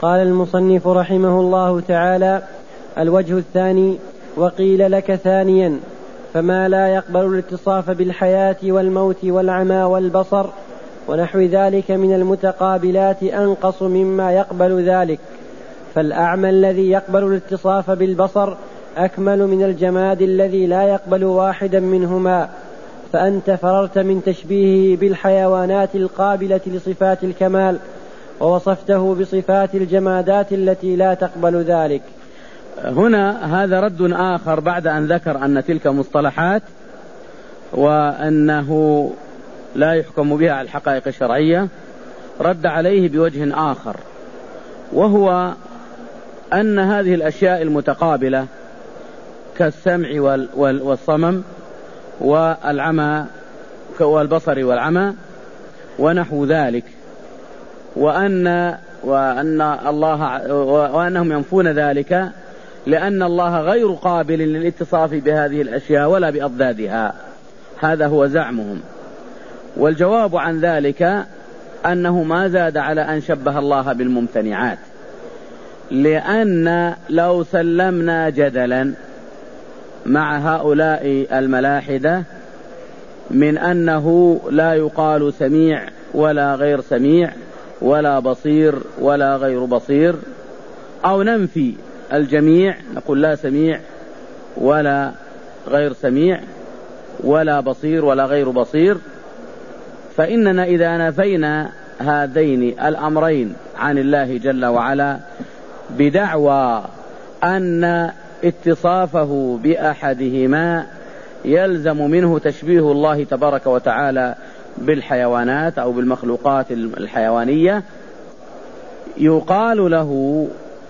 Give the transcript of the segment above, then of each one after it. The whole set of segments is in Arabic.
قال المصنف رحمه الله تعالى: الوجه الثاني: وقيل لك ثانيا فما لا يقبل الاتصاف بالحياة والموت والعمى والبصر ونحو ذلك من المتقابلات أنقص مما يقبل ذلك، فالأعمى الذي يقبل الاتصاف بالبصر أكمل من الجماد الذي لا يقبل واحدا منهما، فأنت فررت من تشبيهه بالحيوانات القابلة لصفات الكمال ووصفته بصفات الجمادات التي لا تقبل ذلك. هنا هذا رد آخر بعد أن ذكر أن تلك مصطلحات وأنه لا يحكم بها على الحقائق الشرعية، رد عليه بوجه آخر، وهو أن هذه الأشياء المتقابلة كالسمع والصمم والعمى والبصر والعمى ونحو ذلك، وأنهم ينفون ذلك لأن الله غير قابل للاتصاف بهذه الأشياء ولا بأضدادها، هذا هو زعمهم. والجواب عن ذلك أنه ما زاد على أن شبه الله بالممتنعات، لأن لو سلمنا جدلا مع هؤلاء الملاحدة من أنه لا يقال سميع ولا غير سميع ولا بصير ولا غير بصير، أو ننفي الجميع نقول لا سميع ولا غير سميع ولا بصير ولا غير بصير، فإننا إذا نفينا هذين الأمرين عن الله جل وعلا بدعوى أن اتصافه بأحدهما يلزم منه تشبيه الله تبارك وتعالى بالحيوانات أو بالمخلوقات الحيوانية، يقال له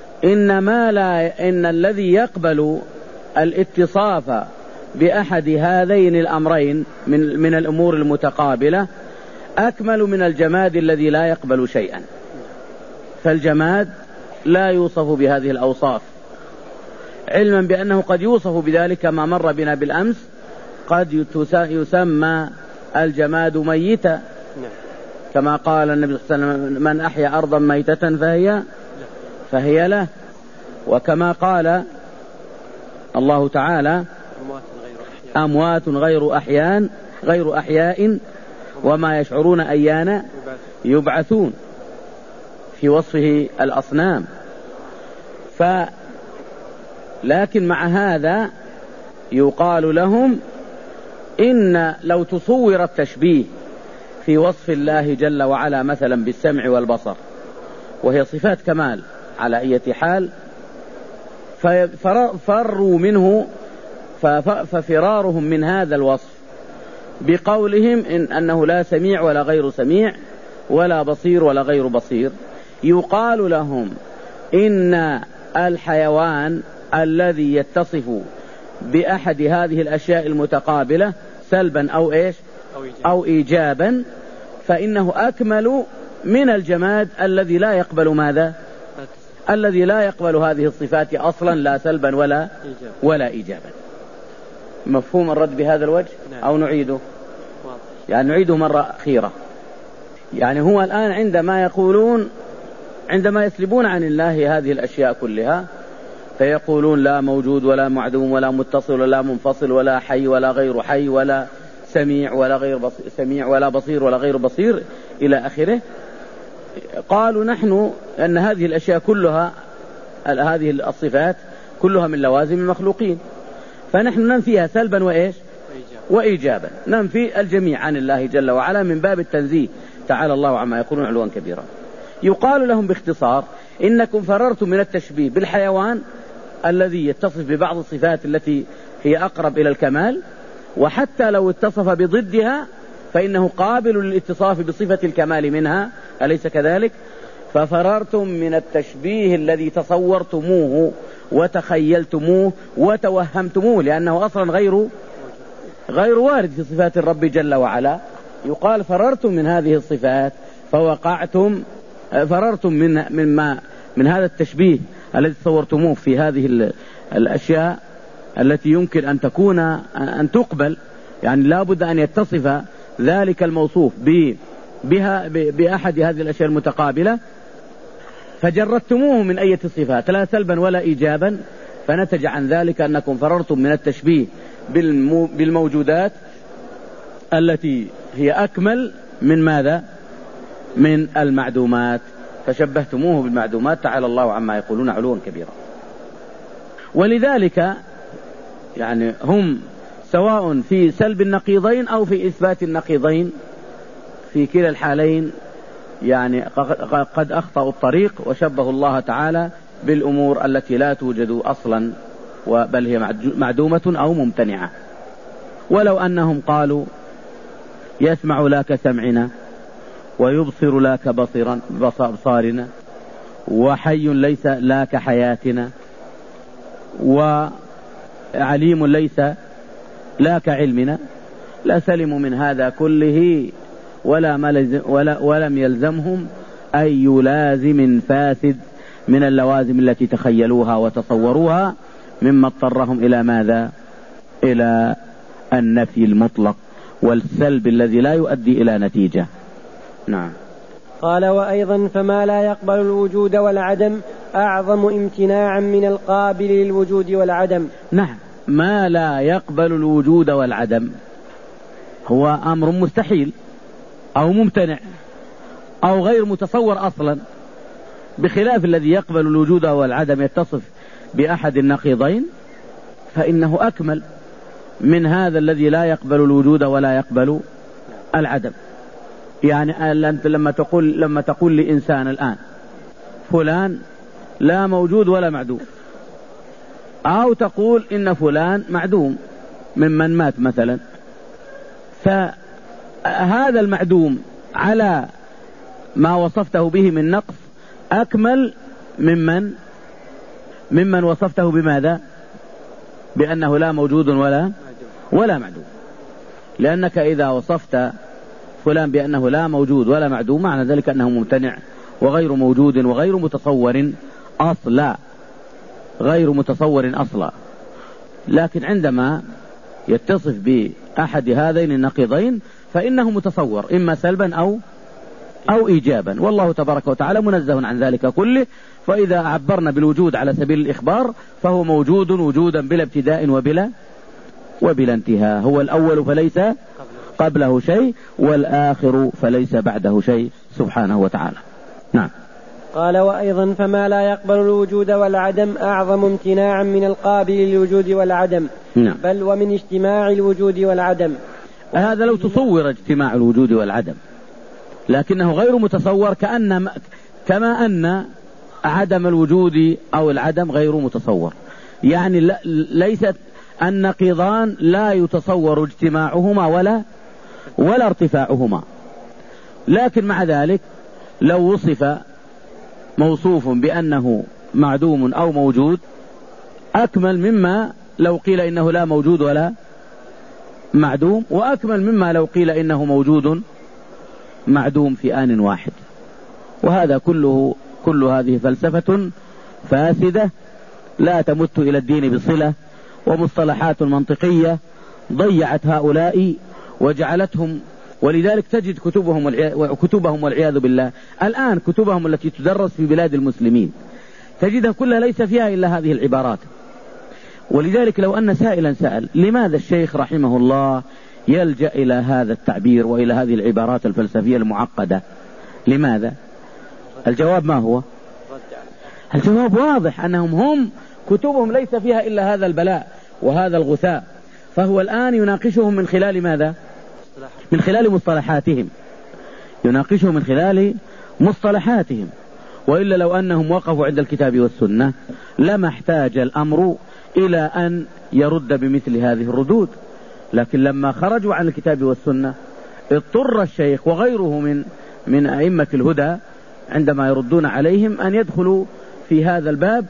إن الذي يقبل الاتصاف بأحد هذين الأمرين من الأمور المتقابلة أكمل من الجماد الذي لا يقبل شيئا، فالجماد لا يوصف بهذه الأوصاف، علما بأنه قد يوصف بذلك كما مر بنا بالأمس، قد يسمى الجماد ميتا كما قال النبي صلى الله عليه وسلم: من أحيا أرضا ميتة فهي له، وكما قال الله تعالى: أموات غير أحياء وما يشعرون أيان يبعثون، في وصفه الأصنام. لكن مع هذا يقال لهم إن لو تصور التشبيه في وصف الله جل وعلا مثلا بالسمع والبصر، وهي صفات كمال على أي حال، فروا منه، ففرارهم من هذا الوصف بقولهم أنه لا سميع ولا غير سميع ولا بصير ولا غير بصير، يقال لهم إن الحيوان الذي يتصف بأحد هذه الأشياء المتقابلة سلبا أو إيجابا فإنه أكمل من الجماد الذي لا يقبل ماذا؟ الذي لا يقبل هذه الصفات أصلا، لا سلبا ولا إيجابا. مفهوم الرد بهذا الوجه؟ أو نعيده؟ يعني نعيده مرة أخيرة. يعني هو الآن عندما يسلبون عن الله هذه الأشياء كلها فيقولون لا موجود ولا معدوم ولا متصل ولا منفصل ولا حي ولا غير حي ولا سميع ولا غير سميع ولا بصير ولا غير بصير إلى آخره. قالوا نحن أن هذه الأشياء كلها، هذه الصفات كلها من لوازم المخلوقين، فنحن ننفيها سلبا وإيجابا، ننفي الجميع عن الله جل وعلا من باب التنزيه، تعالى الله عما يقولون علوا كبيرا. يقال لهم باختصار: إنكم فررتم من التشبيه بالحيوان الذي يتصف ببعض الصفات التي هي أقرب إلى الكمال، وحتى لو اتصف بضدها فإنه قابل للاتصاف بصفة الكمال منها، أليس كذلك؟ ففررتم من التشبيه الذي تصورتموه وتخيلتموه وتوهمتموه، لأنه أصلا غير وارد في صفات الرب جل وعلا. يقال فررتم من هذه الصفات فوقعتم، فررتم من هذا التشبيه الذي تصورتموه في هذه الأشياء التي يمكن أن تقبل، يعني لا بد أن يتصف ذلك الموصوف بأحد هذه الأشياء المتقابلة، فجردتموه من أي صفات لا سلبا ولا إيجابا، فنتج عن ذلك أنكم فررتم من التشبيه بالموجودات التي هي أكمل من ماذا؟ من المعدومات، فشبهتموه بالمعدومات، تعالى الله عما يقولون علوا كبيرا. ولذلك يعني هم سواء في سلب النقيضين أو في إثبات النقيضين، في كلا الحالين يعني قد أخطأوا الطريق وشبهوا الله تعالى بالأمور التي لا توجد أصلا، بل هي معدومة أو ممتنعة. ولو أنهم قالوا يسمع لا كسمعنا ويبصر لا كبصارنا وحي ليس لا كحياتنا وعليم ليس لا كعلمنا، لا سلموا من هذا كله ولم يلزمهم أي لازم فاسد من اللوازم التي تخيلوها وتصوروها، مما اضطرهم إلى ماذا؟ إلى النفي المطلق والسلب الذي لا يؤدي إلى نتيجة. نعم. قال: وأيضا فما لا يقبل الوجود والعدم أعظم امتناعا من القابل للوجود والعدم. نعم، ما لا يقبل الوجود والعدم هو أمر مستحيل أو ممتنع أو غير متصور أصلا، بخلاف الذي يقبل الوجود والعدم يتصف بأحد النقيضين، فإنه أكمل من هذا الذي لا يقبل الوجود ولا يقبل العدم. يعني أنت لما تقول لإنسان الآن فلان لا موجود ولا معدوم، أو تقول إن فلان معدوم ممن مات مثلا، فهذا المعدوم على ما وصفته به من نقص أكمل ممن وصفته بماذا؟ بأنه لا موجود ولا معدوم. لأنك إذا وصفت فلان بأنه لا موجود ولا معدوم، معنى ذلك أنه ممتنع وغير موجود وغير متصور أصلا، غير متصور أصلا. لكن عندما يتصف بأحد هذين النقيضين فإنه متصور إما سلبا أو إيجابا، والله تبارك وتعالى منزه عن ذلك كله. فإذا عبرنا بالوجود على سبيل الإخبار فهو موجود وجودا بلا ابتداء وبلا انتهاء، هو الأول فليس قبله شيء والآخر فليس بعده شيء سبحانه وتعالى. نعم. قال: وأيضا فما لا يقبل الوجود والعدم أعظم امتناعا من القابل للوجود والعدم. نعم. بل ومن اجتماع الوجود والعدم. هذا لو تصور اجتماع الوجود والعدم، لكنه غير متصور، كما أن عدم الوجود أو العدم غير متصور. يعني ليست النقيضان لا يتصور اجتماعهما ولا ارتفاعهما، لكن مع ذلك لو وصف موصوف بأنه معدوم أو موجود أكمل مما لو قيل إنه لا موجود ولا معدوم، وأكمل مما لو قيل إنه موجود معدوم في آن واحد. وهذا كل هذه فلسفة فاسدة لا تمت إلى الدين بصلة، ومصطلحات منطقية ضيعت هؤلاء وجعلتهم. ولذلك تجد كتبهم والعياذ بالله الآن، كتبهم التي تدرس في بلاد المسلمين تجدها كلها ليس فيها إلا هذه العبارات. ولذلك لو أن سائلا سأل لماذا الشيخ رحمه الله يلجأ إلى هذا التعبير وإلى هذه العبارات الفلسفية المعقدة، لماذا؟ الجواب ما هو؟ الجواب واضح، أنهم كتبهم ليس فيها إلا هذا البلاء وهذا الغثاء. فهو الآن يناقشهم من خلال ماذا؟ من خلال مصطلحاتهم، يناقشهم من خلال مصطلحاتهم. وإلا لو أنهم وقفوا عند الكتاب والسنة لما احتاج الأمر إلى أن يرد بمثل هذه الردود. لكن لما خرجوا عن الكتاب والسنة اضطر الشيخ وغيره من أئمة الهدى عندما يردون عليهم أن يدخلوا في هذا الباب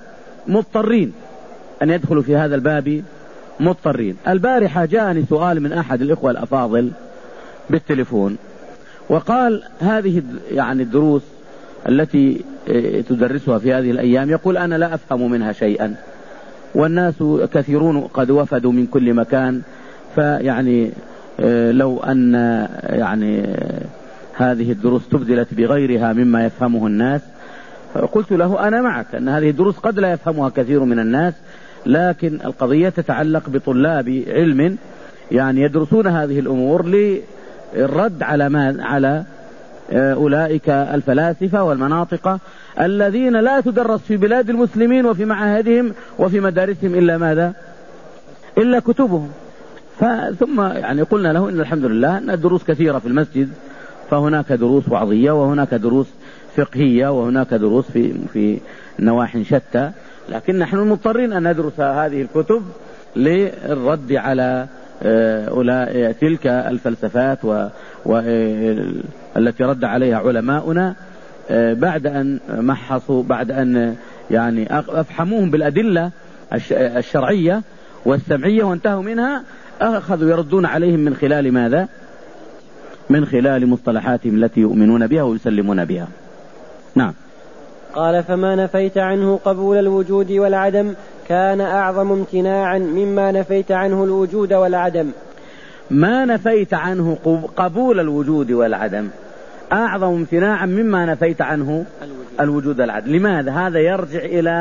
مضطرين. البارحة جاءني سؤال من أحد الإخوة الأفاضل بالتليفون وقال هذه يعني الدروس التي تدرسها في هذه الأيام، يقول أنا لا أفهم منها شيئا، والناس كثيرون قد وفدوا من كل مكان، فيعني لو أن يعني هذه الدروس تبدلت بغيرها مما يفهمه الناس قلت له أنا معك أن هذه الدروس قد لا يفهمها كثير من الناس، لكن القضية تتعلق بطلاب علم يعني يدرسون هذه الأمور للرد على أولئك الفلاسفة والمناطق الذين لا تدرس في بلاد المسلمين وفي معاهدهم وفي مدارسهم إلا ماذا؟ إلا كتبهم. ثم يعني قلنا له إن الحمد لله أن الدروس كثيرة في المسجد، فهناك دروس وعظية وهناك دروس فقهية وهناك دروس في نواحي شتى، لكن نحن مضطرين أن ندرس هذه الكتب للرد على تلك الفلسفات التي رد عليها علماؤنا بعد أن محصوا، بعد أن يعني أفحموهم بالأدلة الشرعية والسمعية وانتهوا منها، أخذوا يردون عليهم من خلال ماذا؟ من خلال مصطلحاتهم التي يؤمنون بها ويسلمون بها. نعم. قال فما نفيت عنه قبول الوجود والعدم كان أعظم امتناعا مما نفيت عنه الوجود والعدم. ما نفيت عنه قبول الوجود والعدم أعظم امتناعا مما نفيت عنه الوجود والعدم. لماذا؟ هذا يرجع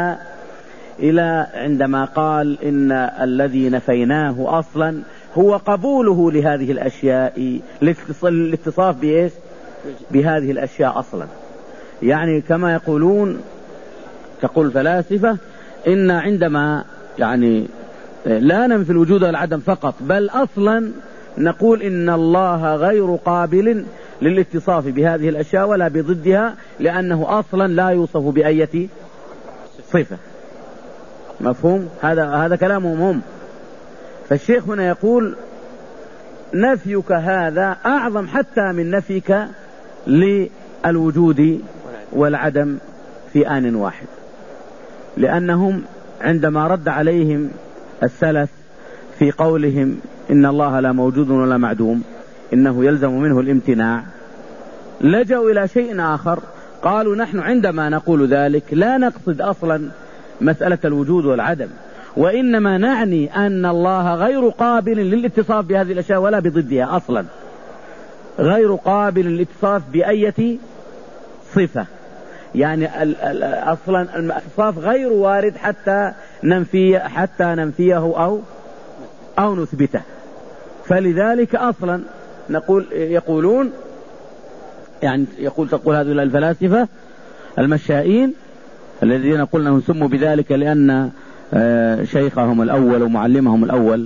إلى عندما قال إن الذي نفيناه أصلا هو قبوله لهذه الأشياء، الاتصاف بإيش؟ بهذه الأشياء أصلا. يعني كما تقول الفلاسفة إن عندما يعني لا ننفي الوجود والعدم فقط، بل أصلا نقول إن الله غير قابل للاتصاف بهذه الأشياء ولا بضدها، لأنه أصلا لا يوصف بأية صفة. مفهوم؟ هذا كلامهم هم. فالشيخ هنا يقول نفيك هذا أعظم حتى من نفيك للوجود والعدم في آن واحد، لأنهم عندما رد عليهم السلف في قولهم إن الله لا موجود ولا معدوم إنه يلزم منه الامتناع، لجأوا إلى شيء آخر. قالوا نحن عندما نقول ذلك لا نقصد أصلا مسألة الوجود والعدم، وإنما نعني أن الله غير قابل للاتصاف بهذه الأشياء ولا بضدها أصلا، غير قابل للاتصاف بأية صفة. يعني أصلا الاتصاف غير وارد حتى ننفيه أو نثبته. فلذلك أصلا يقولون يعني تقول هذه الفلاسفة المشائين الذين قلنا أنهم سموا بذلك لأن شيخهم الأول ومعلمهم الأول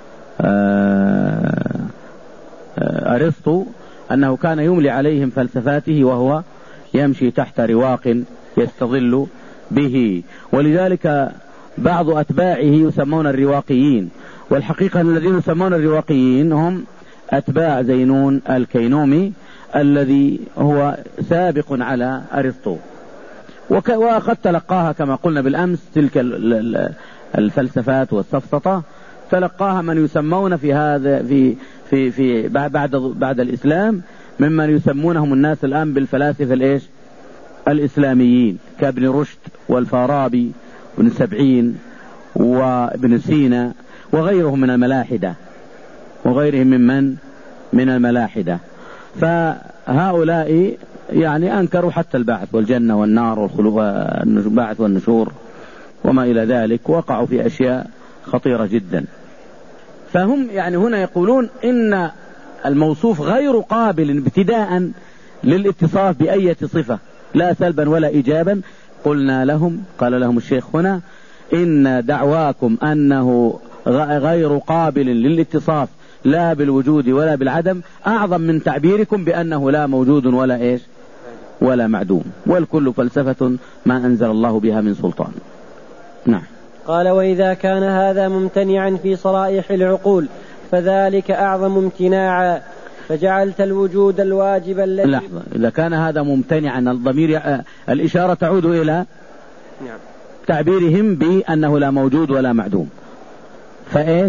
أرسطو أنه كان يملي عليهم فلسفاته وهو يمشي تحت رواق يستظل به، ولذلك بعض أتباعه يسمون الرواقيين. والحقيقة الذين يسمون الرواقيين هم أتباع زينون الكينومي الذي هو سابق على أرسطو، وقد تلقاها كما قلنا بالأمس تلك الفلسفات والسفسطة تلقاها من يسمون في هذا في بعد الإسلام ممن يسمونهم الناس الآن بالفلاسفة الإسلاميين كابن رشد والفارابي وابن سبعين وابن سينا وغيرهم من الملاحدة وغيرهم من الملاحدة. فهؤلاء يعني أنكروا حتى البعث والجنة والنار والبعث والنشور وما إلى ذلك، وقعوا في أشياء خطيرة جدا. فهم يعني هنا يقولون إن الموصوف غير قابل ابتداء للاتصاف بأية صفة لا سلبا ولا إيجابا. قال لهم الشيخ هنا إن دعواكم أنه غير قابل للاتصاف لا بالوجود ولا بالعدم أعظم من تعبيركم بأنه لا موجود ولا معدوم، والكل فلسفة ما أنزل الله بها من سلطان. نعم. قال وإذا كان هذا ممتنعا في صرائح العقول فذلك أعظم امتناعا، فجعلت الوجود الواجب الذي لحظة، إذا كان هذا ممتنعا الضمير الإشارة تعود إلى تعبيرهم بأنه لا موجود ولا معدوم، فإيش؟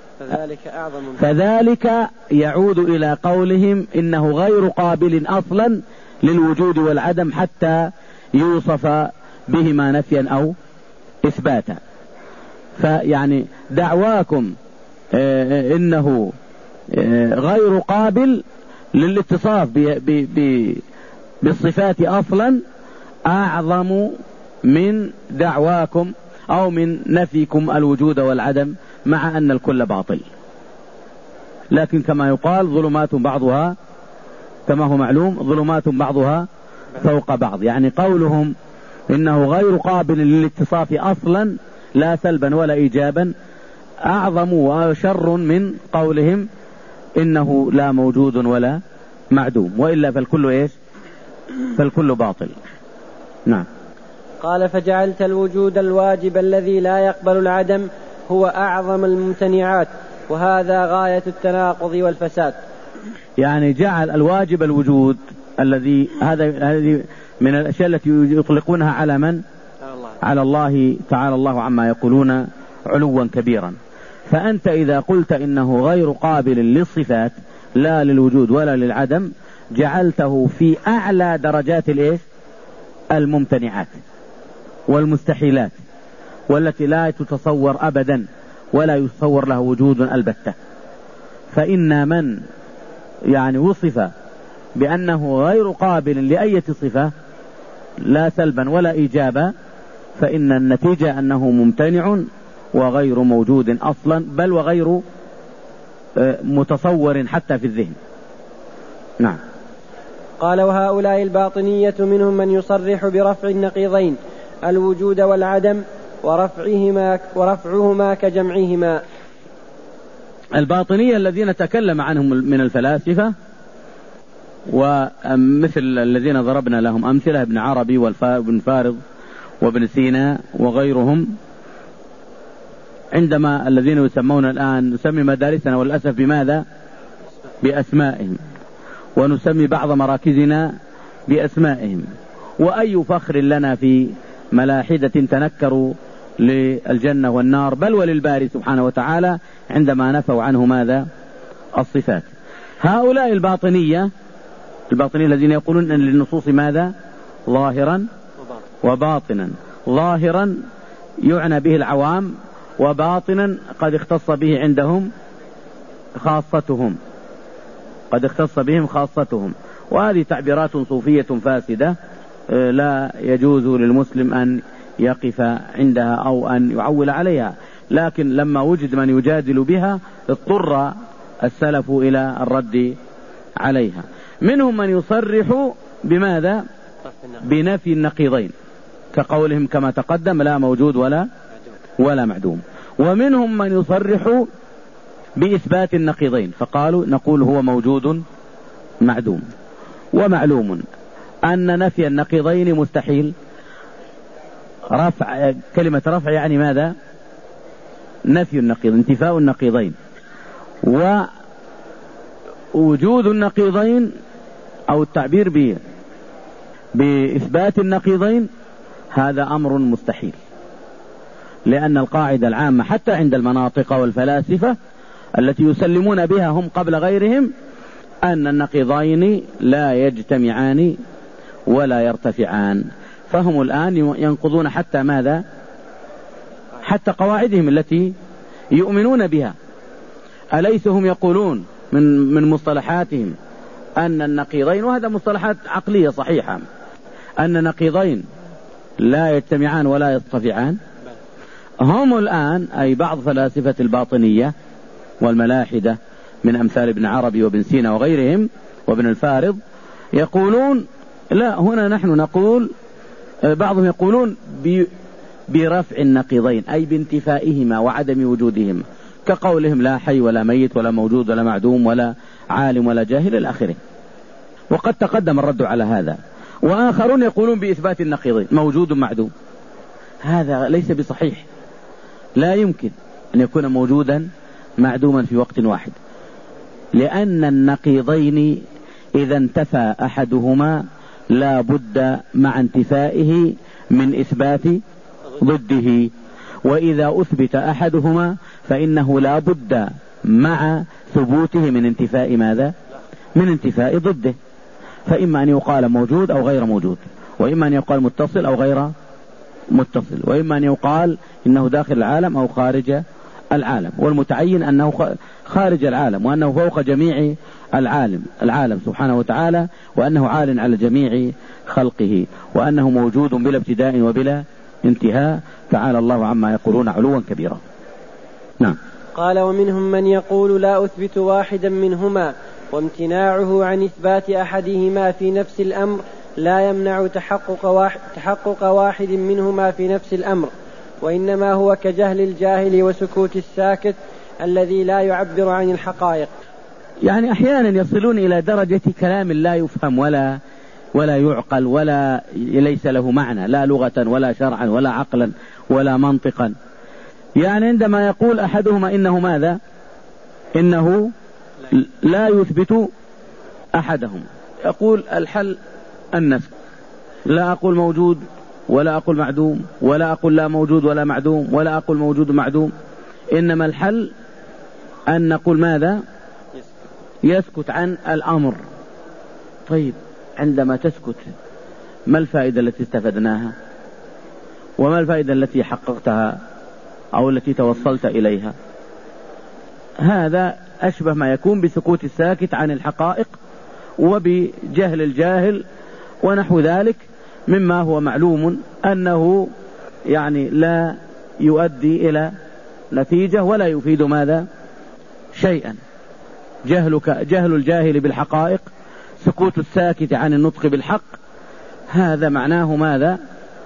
فذلك يعود إلى قولهم إنه غير قابل أصلا للوجود والعدم حتى يوصف بهما نفيا أو إثباتا. فيعني دعواكم إنه غير قابل للاتصاف بالصفات أصلا أعظم من دعواكم أو من نفيكم الوجود والعدم، مع أن الكل باطل. لكن كما يقال ظلمات بعضها كما هو معلوم ظلمات بعضها فوق بعض، يعني قولهم إنه غير قابل للاتصاف أصلا لا سلبا ولا إيجابا أعظم وشر من قولهم إنه لا موجود ولا معدوم، وإلا فالكل إيش؟ فالكل باطل. نعم. قال: فجعلت الوجود الواجب الذي لا يقبل العدم هو أعظم الممتنعات، وهذا غاية التناقض والفساد. يعني جعل الواجب الوجود الذي هذه من الأشياء التي يطلقونها على من؟ على الله تعالى الله عما يقولون علوا كبيرا. فأنت إذا قلت إنه غير قابل للصفات لا للوجود ولا للعدم جعلته في أعلى درجات الإيش؟ الممتنعات والمستحيلات، والتي لا تتصور أبدا ولا يتصور له وجود البتة. فإن من يعني وصف بأنه غير قابل لأي صفة لا سلبا ولا إيجابا فإن النتيجة أنه ممتنع وغير موجود أصلا، بل وغير متصور حتى في الذهن. نعم. قال: وهؤلاء الباطنية منهم من يصرح برفع النقيضين الوجود والعدم ورفعهما كجمعهما. الباطنية الذين تكلم عنهم من الفلاسفة ومثل الذين ضربنا لهم أمثلة ابن عربي وابن فارض وابن سينا وغيرهم، عندما الذين يسمون الآن نسمي مدارسنا والأسف بماذا؟ بأسمائهم، ونسمي بعض مراكزنا بأسمائهم. وأي فخر لنا في ملاحدة تنكروا للجنة والنار بل وللباري سبحانه وتعالى عندما نفوا عنه ماذا؟ الصفات. هؤلاء الباطنية الذين يقولون أن للنصوص ماذا؟ ظاهرا وباطنا. ظاهرا يعنى به العوام، وباطنا قد اختص به عندهم خاصتهم، قد اختص بهم خاصتهم. وهذه تعبيرات صوفية فاسدة لا يجوز للمسلم أن يقف عندها أو أن يعول عليها، لكن لما وجد من يجادل بها اضطر السلف إلى الرد عليها. منهم من يصرح بماذا؟ بنفي النقيضين كقولهم كما تقدم لا موجود ولا معدوم. ومنهم من يصرح بإثبات النقيضين فقالوا نقول هو موجود معدوم. ومعلوم أن نفي النقيضين مستحيل. كلمة رفع يعني ماذا؟ نفي النقيض، انتفاء النقيضين. ووجود النقيضين أو التعبير بإثبات النقيضين هذا أمر مستحيل، لأن القاعدة العامة حتى عند المناطق والفلاسفة التي يسلمون بها هم قبل غيرهم أن النقيضين لا يجتمعان ولا يرتفعان. فهم الآن ينقضون حتى ماذا؟ حتى قواعدهم التي يؤمنون بها. أليس هم يقولون من مصطلحاتهم أن النقيضين، وهذا مصطلحات عقلية صحيحة، أن نقيضين لا يجتمعان ولا يرتفعان. هم الآن أي بعض فلاسفة الباطنية والملاحدة من أمثال ابن عربي وابن سينا وغيرهم وابن الفارض يقولون لا، هنا نحن نقول، بعضهم يقولون برفع النقيضين أي بانتفائهما وعدم وجودهما، كقولهم لا حي ولا ميت ولا موجود ولا معدوم ولا عالم ولا جاهل إلى آخره. وقد تقدم الرد على هذا. وآخرون يقولون بإثبات النقيضين موجود معدوم. هذا ليس بصحيح، لا يمكن أن يكون موجودا معدوما في وقت واحد، لأن النقيضين إذا انتفى أحدهما لا بد مع انتفائه من إثبات ضده، وإذا أثبت أحدهما فإنه لا بد مع ثبوته من انتفاء ماذا؟ من انتفاء ضده. فإما أن يقال موجود أو غير موجود، وإما أن يقال متصل أو غير متصل، وإما أن يقال إنه داخل العالم أو خارج العالم، والمتعين أنه خارج العالم وأنه فوق جميع العالم سبحانه وتعالى، وأنه عال على جميع خلقه، وأنه موجود بلا ابتداء وبلا انتهاء، تعالى الله عما يقولون علوا كبيرا. نعم. قال: ومنهم من يقول لا أثبت واحدا منهما، وامتناعه عن إثبات أحدهما في نفس الأمر لا يمنع تحقق واحد منهما في نفس الأمر، وإنما هو كجهل الجاهل وسكوت الساكت الذي لا يعبر عن الحقائق. يعني أحيانا يصلون إلى درجة كلام لا يفهم ولا يعقل ولا ليس له معنى، لا لغة ولا شرعا ولا عقلا ولا منطقا. يعني عندما يقول أحدهما إنه ماذا؟ إنه لا يثبت أحدهم، يقول الحل النفي، لا أقول موجود ولا أقول معدوم، ولا أقول لا موجود ولا معدوم، ولا أقول موجود معدوم، إنما الحل أن نقول ماذا؟ يسكت عن الأمر. طيب عندما تسكت ما الفائدة التي استفدناها؟ وما الفائدة التي حققتها أو التي توصلت إليها؟ هذا أشبه ما يكون بسكوت الساكت عن الحقائق وبجهل الجاهل ونحو ذلك، مما هو معلوم أنه يعني لا يؤدي إلى نتيجة ولا يفيد ماذا؟ شيئا. جهل الجاهل بالحقائق، سكوت الساكت عن النطق بالحق، هذا معناه ماذا؟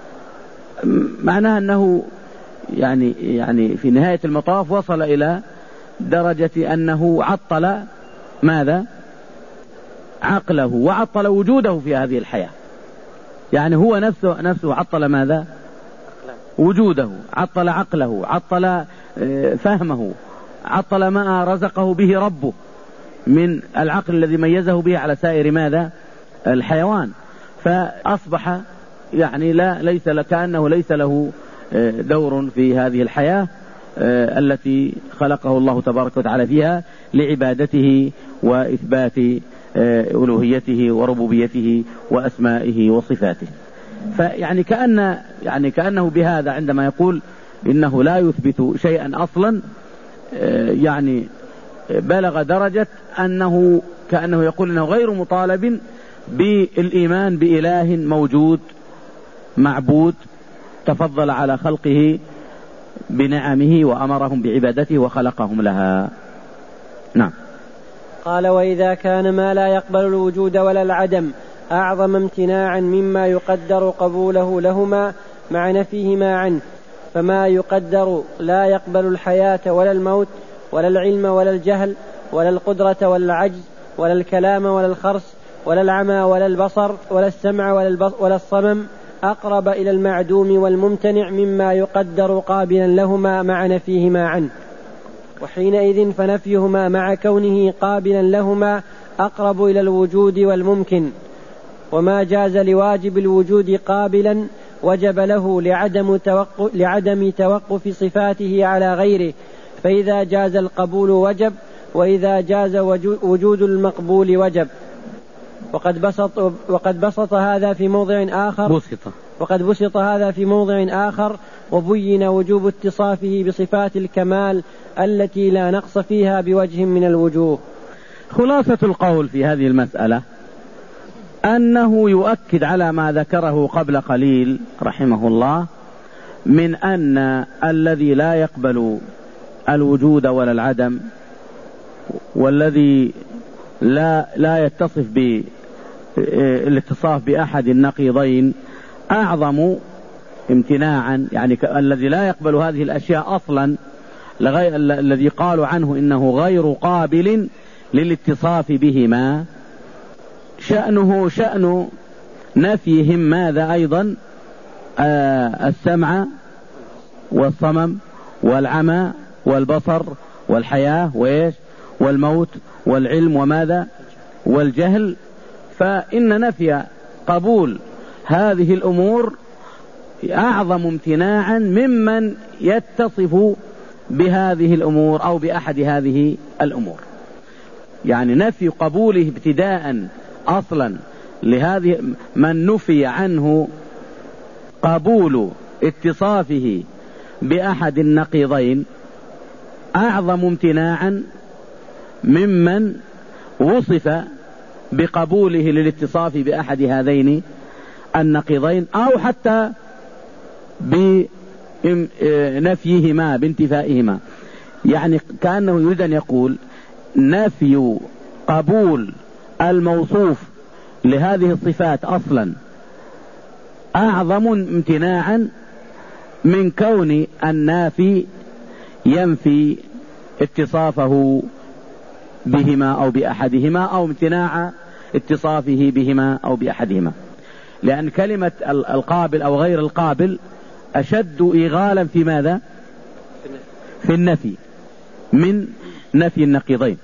معناه أنه يعني في نهاية المطاف وصل إلى درجة أنه عطل ماذا؟ عقله، وعطل وجوده في هذه الحياة. يعني هو نفسه عطل ماذا؟ وجوده، عطل عقله، عطل فهمه، عطل ما رزقه به ربه من العقل الذي ميزه به على سائر ماذا؟ الحيوان. فأصبح يعني كأنه ليس له دور في هذه الحياة التي خلقه الله تبارك وتعالى فيها لعبادته وإثبات ألوهيته وربوبيته وأسمائه وصفاته. فيعني كأنه بهذا عندما يقول إنه لا يثبت شيئا أصلا، يعني بلغ درجة أنه كأنه يقول إنه غير مطالب بالإيمان بإله موجود معبود تفضل على خلقه بنعمه وأمرهم بعبادته وخلقهم لها. نعم. قال: وإذا كان ما لا يقبل الوجود ولا العدم أعظم امتناعا مما يقدر قبوله لهما مع نفيهما عنه، فما يقدر لا يقبل الحياة ولا الموت ولا العلم ولا الجهل ولا القدرة ولا العجز ولا الكلام ولا الخرس ولا العمى ولا البصر ولا السمع ولا الصمم أقرب إلى المعدوم والممتنع مما يقدر قابلا لهما مع نفيهما عنه، وحينئذ فنفيهما مع كونه قابلا لهما أقرب إلى الوجود والممكن. وما جاز لواجب الوجود قابلا وجب له لعدم توقف صفاته على غيره، فإذا جاز القبول وجب، وإذا جاز وجود المقبول وجب. وقد بسط هذا في موضع آخر وبين وجوب اتصافه بصفات الكمال التي لا نقص فيها بوجه من الوجوه. خلاصة القول في هذه المسألة أنه يؤكد على ما ذكره قبل قليل رحمه الله من أن الذي لا يقبل الوجود ولا العدم، والذي لا يتصف بالاتصاف بأحد النقيضين أعظم امتناعا، يعني الذي لا يقبل هذه الأشياء أصلا، الذي قالوا عنه إنه غير قابل للاتصاف بهما، شأنه شأن نفيهم ماذا أيضا؟ السمع والصمم والعمى والبصر والحياة والموت والعلم وماذا؟ والجهل. فإن نفي قبول هذه الأمور أعظم امتناعا ممن يتصف بهذه الأمور أو بأحد هذه الأمور. يعني نفي قبوله ابتداء أصلا لهذه من نفي عنه قبول اتصافه بأحد النقيضين أعظم امتناعا ممن وصف بقبوله للاتصاف بأحد هذين النقيضين أو حتى بنفيهما بانتفائهما، يعني كأنه يريد أن يقول نفي قبول الموصوف لهذه الصفات أصلا أعظم امتناعا من كون النافي ينفي اتصافه بهما أو بأحدهما أو امتناع اتصافه بهما أو بأحدهما، لأن كلمة القابل أو غير القابل أشد إغالا في ماذا؟ في النفي من نفي النقيضين،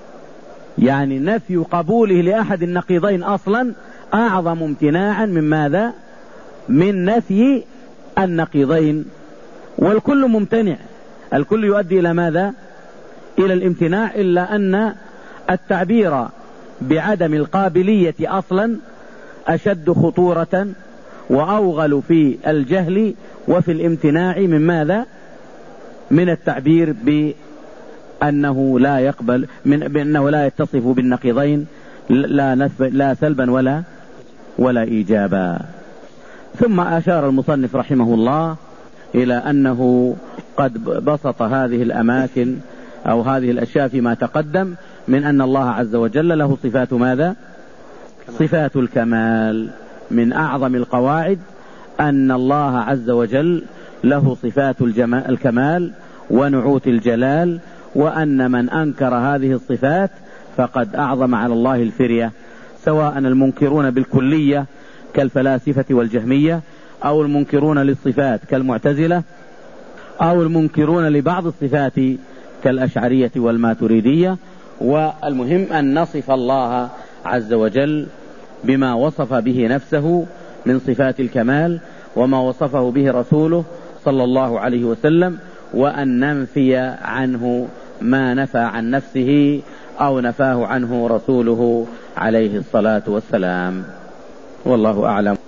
يعني نفي قبوله لأحد النقيضين أصلا أعظم امتناعا من ماذا؟ من نفي النقيضين. والكل ممتنع، الكل يؤدي إلى ماذا؟ إلى الامتناع، إلا أن التعبير بعدم القابلية أصلا أشد خطورة وأوغل في الجهل وفي الامتناع من ماذا؟ من التعبير بأنه لا يقبل بأنه لا يتصف بالنقيضين لا سلبا ولا إيجابا. ثم أشار المصنف رحمه الله إلى أنه قد بسط هذه الأماكن أو هذه الأشياء فيما تقدم من أن الله عز وجل له صفات ماذا؟ صفات الكمال. من أعظم القواعد أن الله عز وجل له صفات الكمال ونعوت الجلال، وأن من أنكر هذه الصفات فقد أعظم على الله الفرية، سواء المنكرون بالكلية كالفلاسفة والجهمية، أو المنكرون للصفات كالمعتزلة، أو المنكرون لبعض الصفات كالأشعرية والماتريدية. والمهم أن نصف الله عز وجل بما وصف به نفسه من صفات الكمال وما وصفه به رسوله صلى الله عليه وسلم، وأن ننفي عنه ما نفى عن نفسه أو نفاه عنه رسوله عليه الصلاة والسلام. والله أعلم.